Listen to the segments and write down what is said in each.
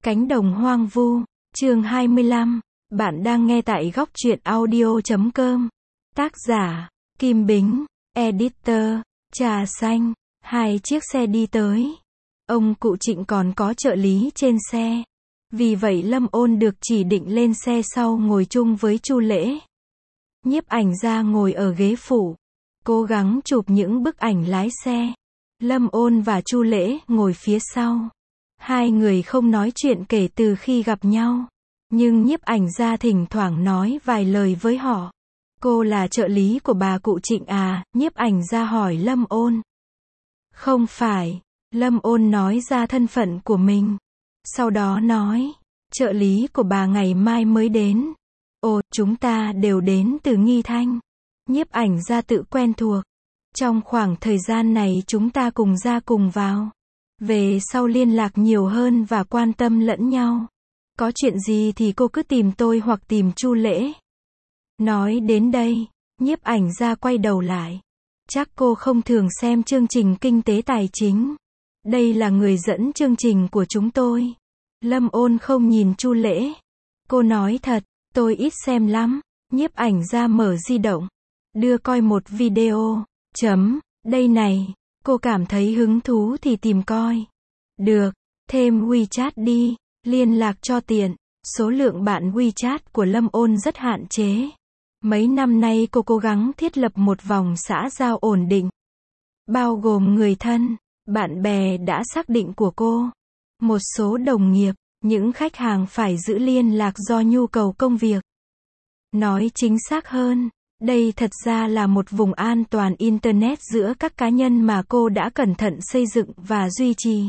Cánh đồng hoang vu, chương 25. Bạn đang nghe tại góc truyện audio.com. Tác giả, Kim Bính, editor, Trà Xanh. 2 chiếc xe đi tới. Ông cụ Trịnh còn có trợ lý trên xe. Vì vậy Lâm Ôn được chỉ định lên xe sau ngồi chung với Chu Lễ. Nhiếp ảnh gia ngồi ở ghế phụ, cố gắng chụp những bức ảnh lái xe. Lâm Ôn và Chu Lễ ngồi phía sau. Hai người không nói chuyện kể từ khi gặp nhau. Nhưng nhiếp ảnh gia thỉnh thoảng nói vài lời với họ. Cô là trợ lý của bà cụ Trịnh à? Nhiếp ảnh gia hỏi Lâm Ôn. Không phải. Lâm Ôn nói ra thân phận của mình. Sau đó nói, trợ lý của bà ngày mai mới đến. Ồ, chúng ta đều đến từ Nghi Thanh. Nhiếp ảnh gia tự quen thuộc. Trong khoảng thời gian này chúng ta cùng ra cùng vào. Về sau liên lạc nhiều hơn và quan tâm lẫn nhau. Có chuyện gì thì cô cứ tìm tôi hoặc tìm Chu Lễ. Nói đến đây, nhiếp ảnh gia quay đầu lại. Chắc cô không thường xem chương trình kinh tế tài chính. Đây là người dẫn chương trình của chúng tôi. Lâm Ôn không nhìn Chu Lễ. Cô nói thật, tôi ít xem lắm. Nhiếp ảnh gia mở di động. Đưa coi một video. Đây này. Cô cảm thấy hứng thú thì tìm coi. Được, thêm WeChat đi, liên lạc cho tiện. Số lượng bạn WeChat của Lâm Ôn rất hạn chế. Mấy năm nay cô cố gắng thiết lập một vòng xã giao ổn định. Bao gồm người thân, bạn bè đã xác định của cô. Một số đồng nghiệp, những khách hàng phải giữ liên lạc do nhu cầu công việc. Nói chính xác hơn, đây thật ra là một vùng an toàn Internet giữa các cá nhân mà cô đã cẩn thận xây dựng và duy trì.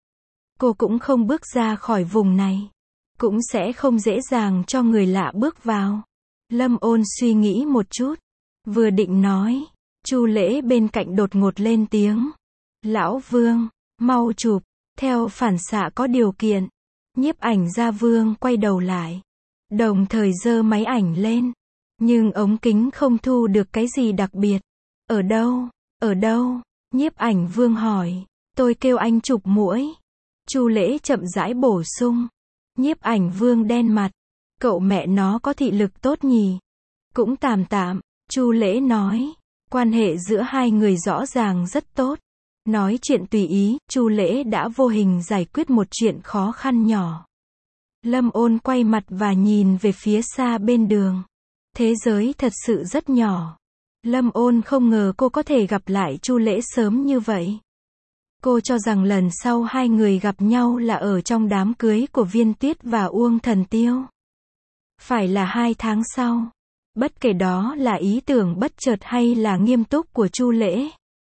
Cô cũng không bước ra khỏi vùng này. Cũng sẽ không dễ dàng cho người lạ bước vào. Lâm Ôn suy nghĩ một chút. Vừa định nói, Chu Lễ bên cạnh đột ngột lên tiếng. Lão Vương, mau chụp, theo phản xạ có điều kiện. Nhiếp ảnh gia Vương quay đầu lại. Đồng thời giơ máy ảnh lên. Nhưng ống kính không thu được cái gì đặc biệt. Ở đâu? Ở đâu? Nhiếp ảnh Vương hỏi. Tôi kêu anh chụp muỗi. Chu Lễ chậm rãi bổ sung. Nhiếp ảnh Vương đen mặt. Cậu mẹ nó có thị lực tốt nhỉ? Cũng tạm tạm. Chu Lễ nói. Quan hệ giữa hai người rõ ràng rất tốt. Nói chuyện tùy ý, Chu Lễ đã vô hình giải quyết một chuyện khó khăn nhỏ. Lâm Ôn quay mặt và nhìn về phía xa bên đường. Thế giới thật sự rất nhỏ. Lâm Ôn không ngờ cô có thể gặp lại Chu Lễ sớm như vậy. Cô cho rằng lần sau hai người gặp nhau là ở trong đám cưới của Viên Tuyết và Uông Thần Tiêu. Phải là 2 tháng sau. Bất kể đó là ý tưởng bất chợt hay là nghiêm túc của Chu Lễ.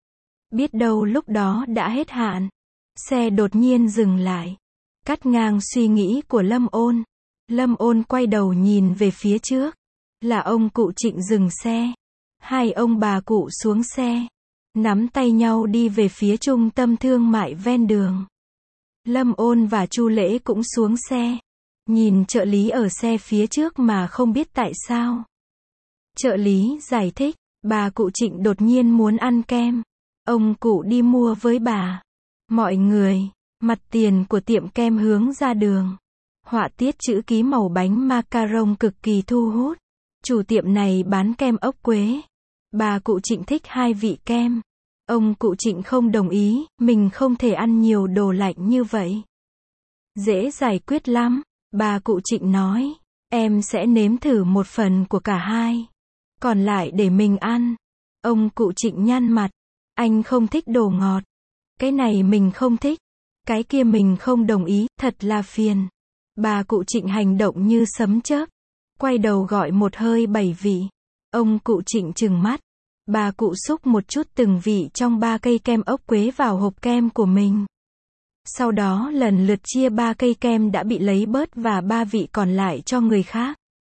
Biết đâu lúc đó đã hết hạn. Xe đột nhiên dừng lại. Cắt ngang suy nghĩ của Lâm Ôn. Lâm Ôn quay đầu nhìn về phía trước. Là ông cụ Trịnh dừng xe. Hai ông bà cụ xuống xe. Nắm tay nhau đi về phía trung tâm thương mại ven đường. Lâm Ôn và Chu Lễ cũng xuống xe. Nhìn trợ lý ở xe phía trước mà không biết tại sao. Trợ lý giải thích, bà cụ Trịnh đột nhiên muốn ăn kem. Ông cụ đi mua với bà. Mọi người, mặt tiền của tiệm kem hướng ra đường. Họa tiết chữ ký màu bánh macaron cực kỳ thu hút. Chủ tiệm này bán kem ốc quế. Bà cụ Trịnh thích 2 vị kem. Ông cụ Trịnh không đồng ý, mình không thể ăn nhiều đồ lạnh như vậy. Dễ giải quyết lắm, bà cụ Trịnh nói. Em sẽ nếm thử một phần của cả hai. Còn lại để mình ăn. Ông cụ Trịnh nhăn mặt. Anh không thích đồ ngọt. Cái này mình không thích. Cái kia mình không đồng ý, thật là phiền. Bà cụ Trịnh hành động như sấm chớp. Quay đầu gọi một hơi 7 vị. Ông cụ Trịnh trừng mắt. Bà cụ xúc một chút từng vị trong 3 cây kem ốc quế vào hộp kem của mình. Sau đó lần lượt chia 3 cây kem đã bị lấy bớt và 3 vị còn lại cho người khác.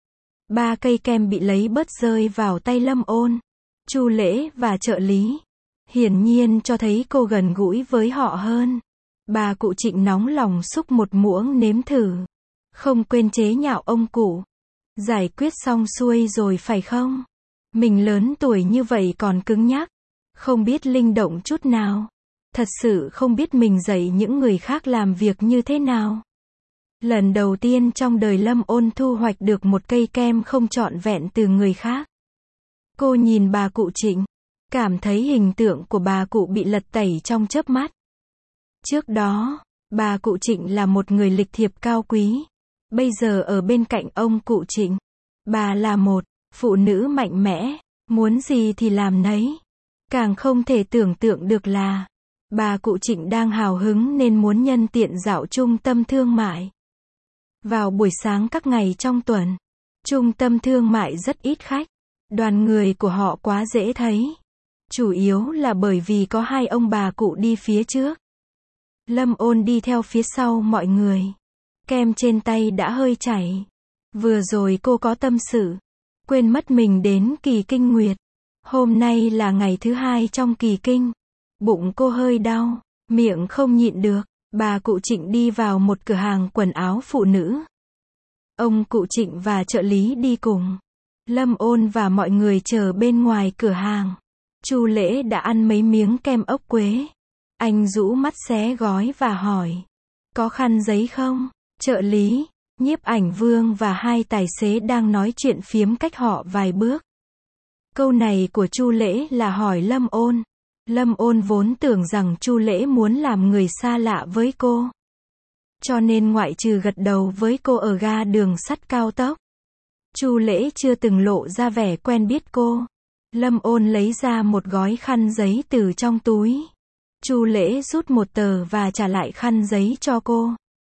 3 cây kem bị lấy bớt rơi vào tay Lâm Ôn, Chu Lễ và trợ lý. Hiển nhiên cho thấy cô gần gũi với họ hơn. Bà cụ Trịnh nóng lòng xúc một muỗng nếm thử. Không quên chế nhạo ông cụ. Giải quyết xong xuôi rồi phải không? Mình lớn tuổi như vậy còn cứng nhắc. Không biết linh động chút nào. Thật sự không biết mình dạy những người khác làm việc như thế nào. Lần đầu tiên trong đời Lâm Ôn thu hoạch được một cây kem không trọn vẹn từ người khác. Cô nhìn bà cụ Trịnh, cảm thấy hình tượng của bà cụ bị lật tẩy trong chớp mắt. Trước đó, bà cụ Trịnh là một người lịch thiệp cao quý. Bây giờ ở bên cạnh ông cụ Trịnh, bà là một phụ nữ mạnh mẽ, muốn gì thì làm nấy. Càng không thể tưởng tượng được là, bà cụ Trịnh đang hào hứng nên muốn nhân tiện dạo trung tâm thương mại. Vào buổi sáng các ngày trong tuần, trung tâm thương mại rất ít khách. Đoàn người của họ quá dễ thấy. Chủ yếu là bởi vì có hai ông bà cụ đi phía trước. Lâm Ôn đi theo phía sau mọi người. Kem trên tay đã hơi chảy. Vừa rồi cô có tâm sự, quên mất mình đến kỳ kinh nguyệt. Hôm nay là ngày thứ hai trong kỳ kinh. Bụng cô hơi đau, miệng không nhịn được. Bà cụ Trịnh đi vào một cửa hàng quần áo phụ nữ. Ông cụ Trịnh và trợ lý đi cùng. Lâm Ôn và mọi người chờ bên ngoài cửa hàng. Chu Lễ đã ăn mấy miếng kem ốc quế. Anh rũ mắt xé gói và hỏi. Có khăn giấy không? Trợ lý, nhiếp ảnh vương và hai tài xế đang nói chuyện phiếm cách họ vài bước. Câu này của Chu Lễ là hỏi Lâm Ôn. Lâm Ôn vốn tưởng rằng Chu Lễ muốn làm người xa lạ với cô. Cho nên ngoại trừ gật đầu với cô ở ga đường sắt cao tốc, Chu Lễ chưa từng lộ ra vẻ quen biết cô. Lâm Ôn lấy ra một gói khăn giấy từ trong túi. Chu Lễ rút một tờ và trả lại khăn giấy cho cô.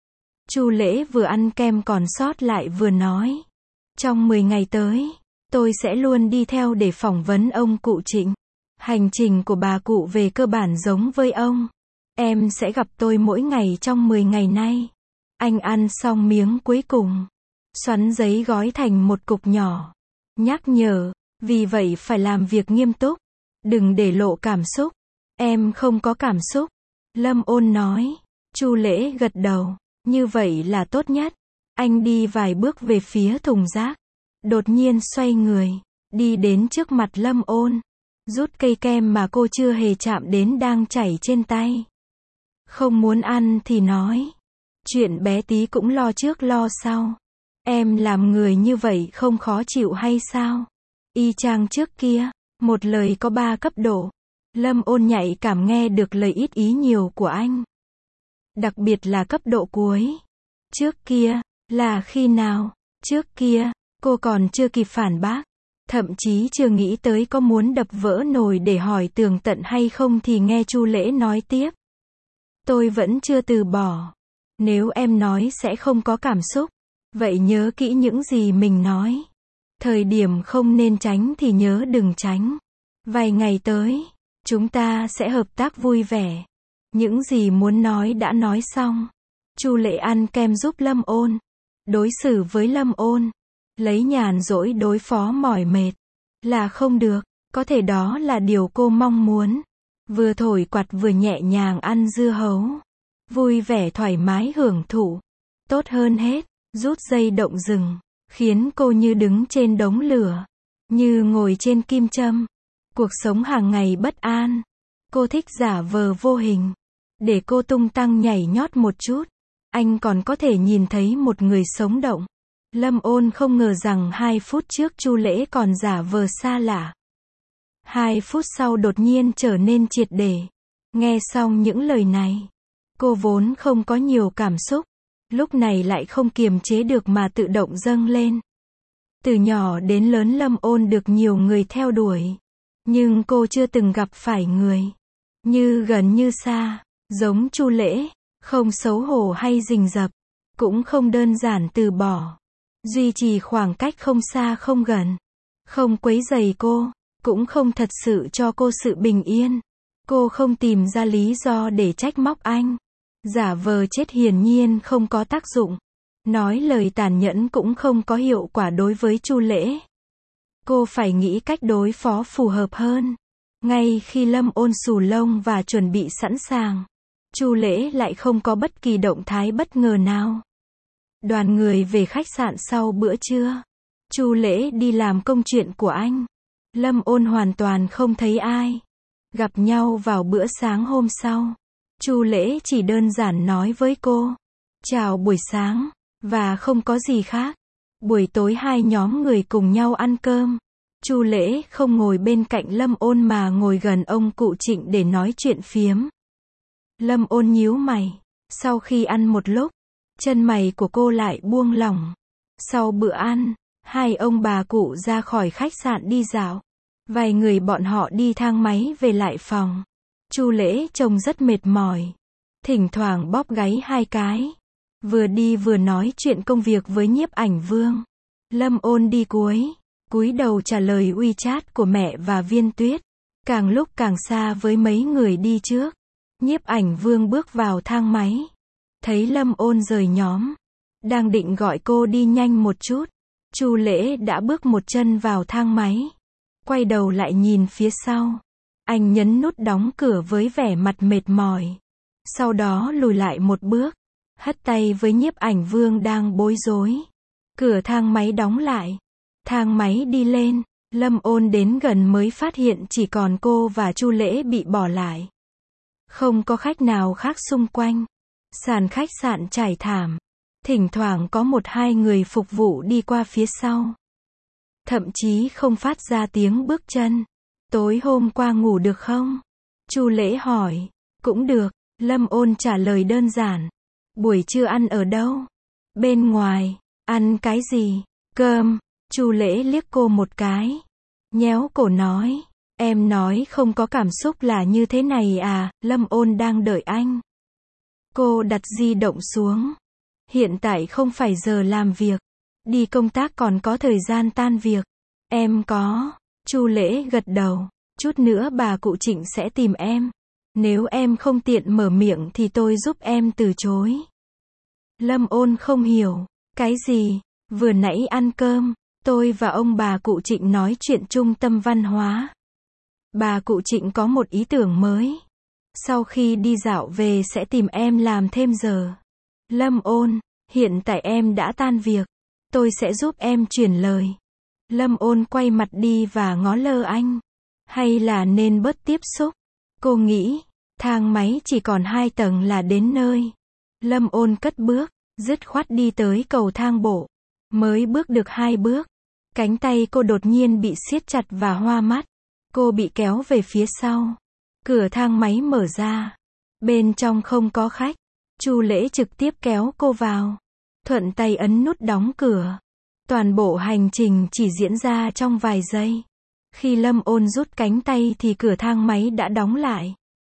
Chu Lễ vừa ăn kem còn sót lại vừa nói. Trong 10 ngày tới, tôi sẽ luôn đi theo để phỏng vấn ông cụ Trịnh. Hành trình của bà cụ về cơ bản giống với ông. Em sẽ gặp tôi mỗi ngày trong 10 ngày nay. Anh ăn xong miếng cuối cùng, xoắn giấy gói thành một cục nhỏ. Nhắc nhở, vì vậy phải làm việc nghiêm túc. Đừng để lộ cảm xúc. Em không có cảm xúc. Lâm Ôn nói. Chu Lễ gật đầu. Như vậy là tốt nhất. Anh đi vài bước về phía thùng rác. Đột nhiên xoay người, đi đến trước mặt Lâm Ôn. Rút cây kem mà cô chưa hề chạm đến đang chảy trên tay. Không muốn ăn thì nói. Chuyện bé tí cũng lo trước lo sau. Em làm người như vậy không khó chịu hay sao? Y chang trước kia, một lời có 3 cấp độ. Lâm Ôn nhạy cảm nghe được lời ít ý nhiều của anh. Đặc biệt là cấp độ cuối. Trước kia, là khi nào? Trước kia, cô còn chưa kịp phản bác. Thậm chí chưa nghĩ tới có muốn đập vỡ nồi để hỏi tường tận hay không thì nghe Chu Lễ nói tiếp. Tôi vẫn chưa từ bỏ. Nếu em nói sẽ không có cảm xúc, vậy nhớ kỹ những gì mình nói. Thời điểm không nên tránh thì nhớ đừng tránh. Vài ngày tới, chúng ta sẽ hợp tác vui vẻ. Những gì muốn nói đã nói xong. Chu Lễ ăn kem giúp Lâm Ôn. Đối xử với Lâm Ôn. Lấy nhàn rỗi đối phó mỏi mệt. Là không được. Có thể đó là điều cô mong muốn. Vừa thổi quạt vừa nhẹ nhàng ăn dưa hấu. Vui vẻ thoải mái hưởng thụ. Tốt hơn hết, rút dây động rừng. Khiến cô như đứng trên đống lửa. Như ngồi trên kim châm. Cuộc sống hàng ngày bất an. Cô thích giả vờ vô hình. Để cô tung tăng nhảy nhót một chút. Anh còn có thể nhìn thấy một người sống động. Lâm Ôn không ngờ rằng 2 phút trước Chu Lễ còn giả vờ xa lạ. 2 phút sau đột nhiên trở nên triệt để. Nghe xong những lời này, cô vốn không có nhiều cảm xúc. Lúc này lại không kiềm chế được mà tự động dâng lên. Từ nhỏ đến lớn Lâm Ôn được nhiều người theo đuổi. Nhưng cô chưa từng gặp phải người. Như gần như xa, giống Chu Lễ. Không xấu hổ hay rình rập. Cũng không đơn giản từ bỏ. Duy trì khoảng cách không xa không gần. Không quấy rầy cô. Cũng không thật sự cho cô sự bình yên. Cô không tìm ra lý do để trách móc anh. Giả vờ chết hiển nhiên không có tác dụng. Nói lời tàn nhẫn cũng không có hiệu quả đối với Chu Lễ. Cô phải nghĩ cách đối phó phù hợp hơn. Ngay khi Lâm Ôn xù lông và chuẩn bị sẵn sàng, Chu Lễ lại không có bất kỳ động thái bất ngờ nào. Đoàn người về khách sạn sau bữa trưa. Chu Lễ đi làm công chuyện của anh. Lâm Ôn hoàn toàn không thấy ai. Gặp nhau vào bữa sáng hôm sau. Chu Lễ chỉ đơn giản nói với cô. Chào buổi sáng. Và không có gì khác. Buổi tối hai nhóm người cùng nhau ăn cơm. Chu Lễ không ngồi bên cạnh Lâm Ôn mà ngồi gần ông cụ Trịnh để nói chuyện phiếm. Lâm Ôn nhíu mày. Sau khi ăn một lúc, chân mày của cô lại buông lỏng. Sau bữa ăn, hai ông bà cụ ra khỏi khách sạn đi dạo. Vài người bọn họ đi thang máy về lại phòng. Chu Lễ trông rất mệt mỏi. Thỉnh thoảng bóp gáy hai cái. Vừa đi vừa nói chuyện công việc với Nhiếp Ảnh Vương. Lâm Ôn đi cúi đầu trả lời WeChat của mẹ và Viên Tuyết. Càng lúc càng xa với mấy người đi trước. Nhiếp Ảnh Vương bước vào thang máy. Thấy Lâm Ôn rời nhóm. Đang định gọi cô đi nhanh một chút. Chu Lễ đã bước một chân vào thang máy. Quay đầu lại nhìn phía sau. Anh nhấn nút đóng cửa với vẻ mặt mệt mỏi. Sau đó lùi lại một bước. Hất tay với Nhiếp Ảnh Vương đang bối rối. Cửa thang máy đóng lại. Thang máy đi lên. Lâm Ôn đến gần mới phát hiện chỉ còn cô và Chu Lễ bị bỏ lại. Không có khách nào khác xung quanh. Sàn khách sạn trải thảm. Thỉnh thoảng có một hai người phục vụ đi qua phía sau. Thậm chí không phát ra tiếng bước chân. Tối hôm qua ngủ được không? Chu Lễ hỏi. Cũng được. Lâm Ôn trả lời đơn giản. Buổi trưa ăn ở đâu? Bên ngoài. Ăn cái gì? Cơm. Chu Lễ liếc cô một cái. Nhéo cổ nói. Em nói không có cảm xúc là như thế này à? Lâm Ôn đang đợi anh. Cô đặt di động xuống. Hiện tại không phải giờ làm việc. Đi công tác còn có thời gian tan việc. Em có. Chu Lễ gật đầu. Chút nữa bà cụ Trịnh sẽ tìm em. Nếu em không tiện mở miệng thì tôi giúp em từ chối. Lâm Ôn không hiểu. Cái gì? Vừa nãy ăn cơm, tôi và ông bà cụ Trịnh nói chuyện trung tâm văn hóa. Bà cụ Trịnh có một ý tưởng mới. Sau khi đi dạo về sẽ tìm em làm thêm giờ. Lâm Ôn, hiện tại em đã tan việc. Tôi sẽ giúp em chuyển lời. Lâm Ôn quay mặt đi và ngó lơ anh. Hay là nên bớt tiếp xúc? Cô nghĩ, thang máy chỉ còn 2 tầng là đến nơi. Lâm Ôn cất bước, dứt khoát đi tới cầu thang bộ. Mới bước được 2 bước. Cánh tay cô đột nhiên bị siết chặt và hoa mắt. Cô bị kéo về phía sau. Cửa thang máy mở ra. Bên trong không có khách. Chu Lễ trực tiếp kéo cô vào. Thuận tay ấn nút đóng cửa. Toàn bộ hành trình chỉ diễn ra trong vài giây. Khi Lâm Ôn rút cánh tay thì cửa thang máy đã đóng lại.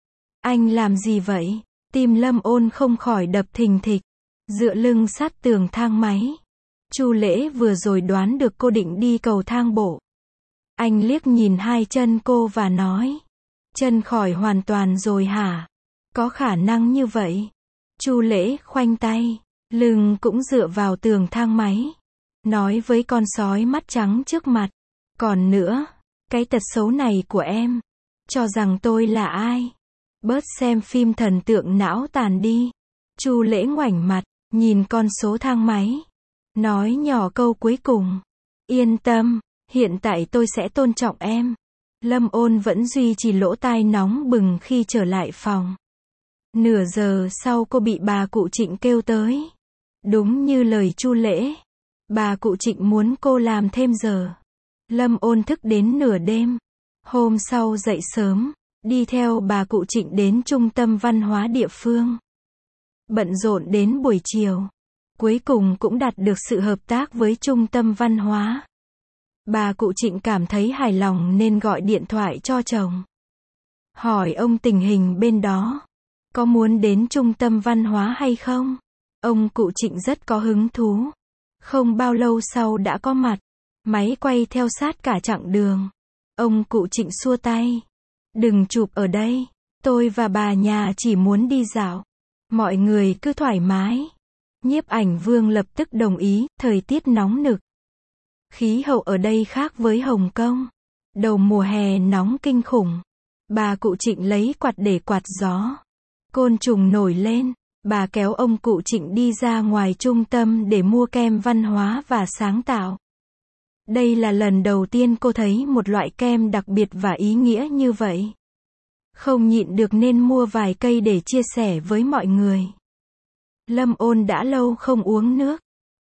Anh làm gì vậy? Tim Lâm Ôn không khỏi đập thình thịch. Dựa lưng sát tường thang máy. Chu Lễ vừa rồi đoán được cô định đi cầu thang bộ. Anh liếc nhìn hai chân cô và nói. Chân khỏi hoàn toàn rồi hả? Có khả năng như vậy. Chu Lễ khoanh tay. Lưng cũng dựa vào tường thang máy. Nói với con sói mắt trắng trước mặt. Còn nữa, cái tật xấu này của em. Cho rằng tôi là ai? Bớt xem phim thần tượng não tàn đi. Chu Lễ ngoảnh mặt, nhìn con số thang máy. Nói nhỏ câu cuối cùng. Yên tâm, hiện tại tôi sẽ tôn trọng em. Lâm Ôn vẫn duy trì lỗ tai nóng bừng khi trở lại phòng. Nửa giờ sau cô bị bà cụ Trịnh kêu tới. Đúng như lời Chu Lễ. Bà cụ Trịnh muốn cô làm thêm giờ. Lâm Ôn thức đến nửa đêm. Hôm sau dậy sớm, đi theo bà cụ Trịnh đến trung tâm văn hóa địa phương. Bận rộn đến buổi chiều. Cuối cùng cũng đạt được sự hợp tác với trung tâm văn hóa. Bà cụ Trịnh cảm thấy hài lòng nên gọi điện thoại cho chồng. Hỏi ông tình hình bên đó. Có muốn đến trung tâm văn hóa hay không? Ông cụ Trịnh rất có hứng thú. Không bao lâu sau đã có mặt. Máy quay theo sát cả chặng đường. Ông cụ Trịnh xua tay. Đừng chụp ở đây. Tôi và bà nhà chỉ muốn đi dạo. Mọi người cứ thoải mái. Nhiếp Ảnh Vương lập tức đồng ý. Thời tiết nóng nực. Khí hậu ở đây khác với Hồng Kông. Đầu mùa hè nóng kinh khủng. Bà cụ Trịnh lấy quạt để quạt gió. Côn trùng nổi lên. Bà kéo ông cụ Trịnh đi ra ngoài trung tâm để mua kem văn hóa và sáng tạo. Đây là lần đầu tiên cô thấy một loại kem đặc biệt và ý nghĩa như vậy. Không nhịn được nên mua vài cây để chia sẻ với mọi người. Lâm Ôn đã lâu không uống nước.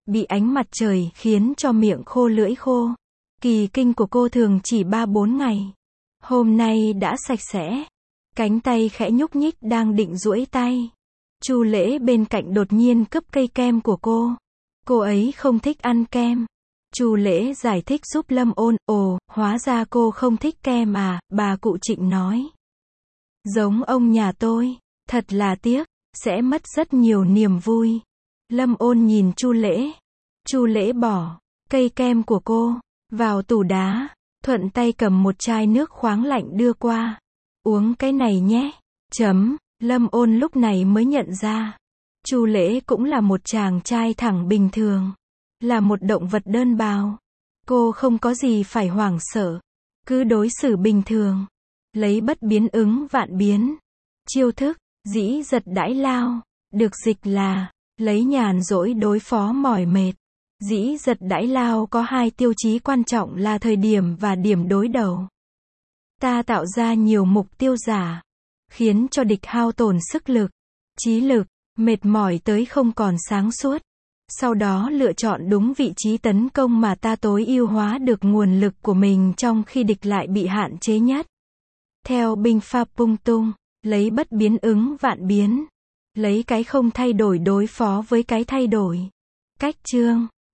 bị ánh mặt trời khiến cho miệng khô lưỡi khô. Kỳ kinh của cô thường chỉ 3-4 ngày. Hôm nay đã sạch sẽ. Cánh tay khẽ nhúc nhích đang định duỗi tay. Chu Lễ bên cạnh đột nhiên cướp cây kem của cô. Cô ấy không thích ăn kem. Chu Lễ giải thích giúp Lâm Ôn, ồ, hóa ra cô không thích kem à, bà cụ Trịnh nói. Giống ông nhà tôi, thật là tiếc, sẽ mất rất nhiều niềm vui. Lâm Ôn nhìn Chu Lễ. Chu Lễ bỏ cây kem của cô vào tủ đá, thuận tay cầm một chai nước khoáng lạnh đưa qua. Uống cái này nhé. Lâm Ôn lúc này mới nhận ra. Chu Lễ cũng là một chàng trai thẳng bình thường. Là một động vật đơn bào. Cô không có gì phải hoảng sợ. Cứ đối xử bình thường. Lấy bất biến ứng vạn biến. Chiêu thức, dĩ giật đãi lao. Được dịch là, lấy nhàn rỗi đối phó mỏi mệt. Dĩ giật đãi lao có hai tiêu chí quan trọng là thời điểm và điểm đối đầu. Ta tạo ra nhiều mục tiêu giả, khiến cho địch hao tổn sức lực, trí lực, mệt mỏi tới không còn sáng suốt. Sau đó lựa chọn đúng vị trí tấn công mà ta tối ưu hóa được nguồn lực của mình trong khi địch lại bị hạn chế nhất. Theo binh pháp Pung Tung, lấy bất biến ứng vạn biến. Lấy cái không thay đổi đối phó với cái thay đổi. Cách chương